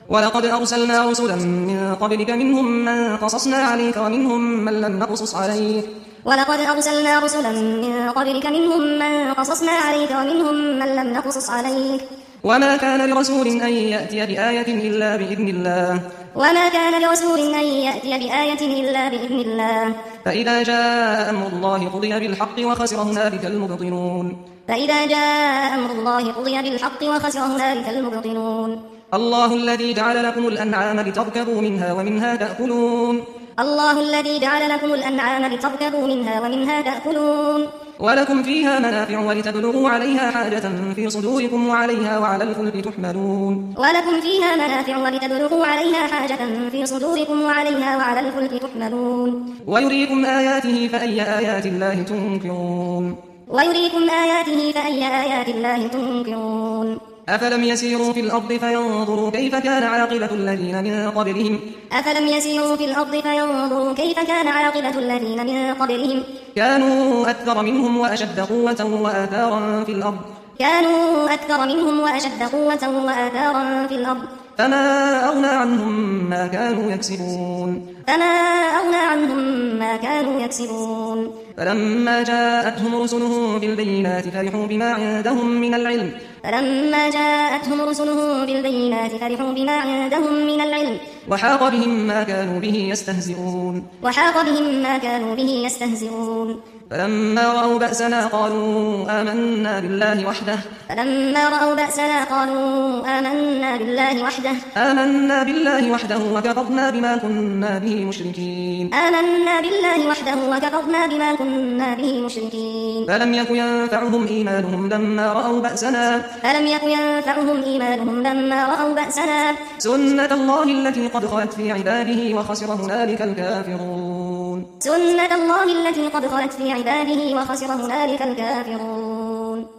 ولقد أرسلنا رسلا من قبلك منهم من قصصنا عليك ومنهم من لم نقصص عليك ولقد أرسلنا رسلا من قبلك منهم من قصصنا عليك ومنهم من لم نقصص عليك وما كان لرسول أن يأتي بآية إلا بإذن الله وما كان لرسول أن يأتي بآية إلا بإذن الله فإذا جاء أمر الله قضي بالحق وخسر هنالك المبطلون فإذا جاء أمر الله قضي بالحق وخسر هنالك المبطلون الله الذي جعل لكم الأنعام لتركبوا منها ومنها تأكلون الله الذي جعل لكم الأنعام لتركبوا منها ومنها تأكلون ولكم فيها منافع ولتبلغوا عليها حاجة في صدوركم وعليها وعلى الفلك تحملون ولكم فيها منافع ولتبلغوا عليها حاجة في صدوركم وعليها وعلى الفلك تحملون ويريكم آياته فأي آيات الله تنكرون ويريكم آياته فأي آيات الله تنكرون أفلم يسيروا في الأرض فينظروا كيف كان عاقبة الذين من قبلهم أفلم يسيروا في الأرض فينظروا كيف كان عاقبة الذين من قبلهم كانوا أكثر منهم وأشد قوة وآثارا في الأرض كانوا أكثر منهم وأشد قوة وآثارا في الأرض فما أغنى عنهم ما كانوا يكسبون فلما جاءتهم رسلهم بالبينات فرحوا بما عندهم من العلم وحاق بهم ما كانوا به يستهزئون فلما رأوا بأسنا قالوا آمنا بالله وحده وكفرنا بما كنا به مشركين فلم يك ينفعهم إيمانهم لما رأوا بأسنا سنة الله التي قد خلت في عباده وخسر هنالك الكافرون